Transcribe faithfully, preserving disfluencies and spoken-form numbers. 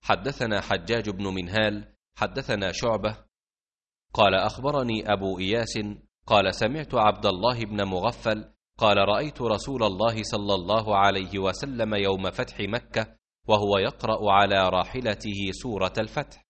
حدثنا حجاج بن منهال حدثنا شعبة قال أخبرني أبو إياس قال سمعت عبد الله بن مغفل قال رأيت رسول الله صلى الله عليه وسلم يوم فتح مكة وهو يقرأ على راحلته سورة الفتح.